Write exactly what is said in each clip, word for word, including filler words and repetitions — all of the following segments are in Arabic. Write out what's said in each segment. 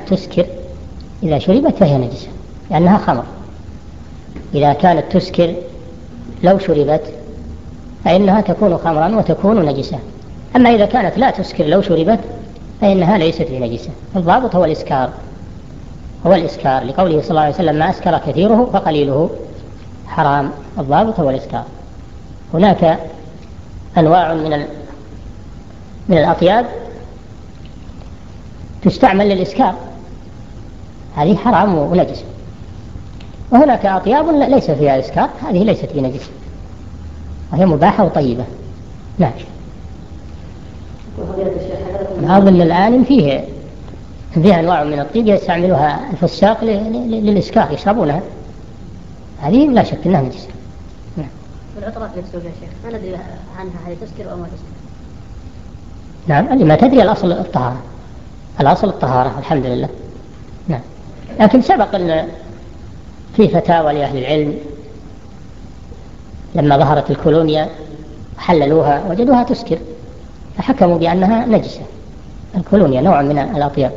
تسكر إذا شربت فهي نجسة لأنها خمر. إذا كانت تسكر لو شربت فإنها تكون خمرا وتكون نجسة. أما إذا كانت لا تسكر لو شربت فإنها ليست بنجسة. الضابط هو الإسكار، هو الإسكار لقوله صلى الله عليه وسلم ما أسكر كثيره فقليله حرام. الضابط هو الإسكار. هناك أنواع من من الأطياب تستعمل للإسكار، هذه حرام ونجسة. وهناك أطياب ليس فيها إسكار، هذه ليست بنجسة وهي مباحة وطيبة. نعم. أظن الآن فيه فيها أنواع من الطيب يستعملها الفساق للإسكار يشربونها، هذه لا شك أنها نجسة. نعم. والعطرات اللي تسوق يا شيخ ما ندري عنها هل تسكر أو ما تسكر؟ نعم، اللي ما تدري الأصل الطهارة، الأصل الطهارة الحمد لله. نعم. لكن سبق أن في فتاوى لأهل العلم لما ظهرت الكولونيا حللوها وجدوها تسكر فحكموا بأنها نجسة. الكولونيا نوع من الأطياب.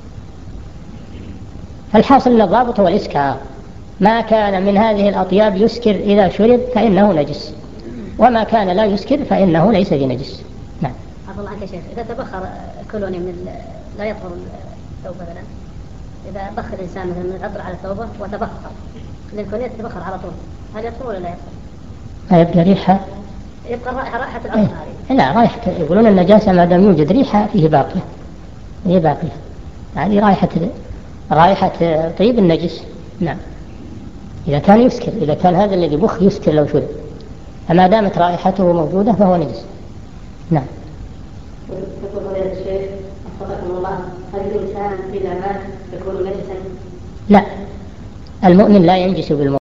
الحاصل أن الضابط هو الإسكار، ما كان من هذه الأطياب يسكر إذا شرب فإنه نجس، وما كان لا يسكر فإنه ليس بنجس. نعم. عفوا الله عنك يا شيخ، إذا تبخر كولونيا من لا يطهر الثوب مثلا، إذا بخر الإنسان مثلا من العطر على ثوبه وتبخر، لأن الكولونيا تتبخر على طول، هل يطهر ولا لا يطهر؟ ما يبقى ريحة، يبقى رائحة رائحة العطر هذه. لا، رائحة يقولون النجاسة ما دام يوجد ريحة فيه باقية، هي باقية، يعني رائحة رائحة طيب النجس. نعم. إذا كان يسكر، إذا كان هذا الذي بخ يسكر لو شرب، فما دامت رائحته موجودة فهو نجس. نعم. يقول فضيلة الشيخ وفقكم الله، هل الإنسان إذا مات يكون نجسا؟ لا، المؤمن لا ينجس بالمؤمن.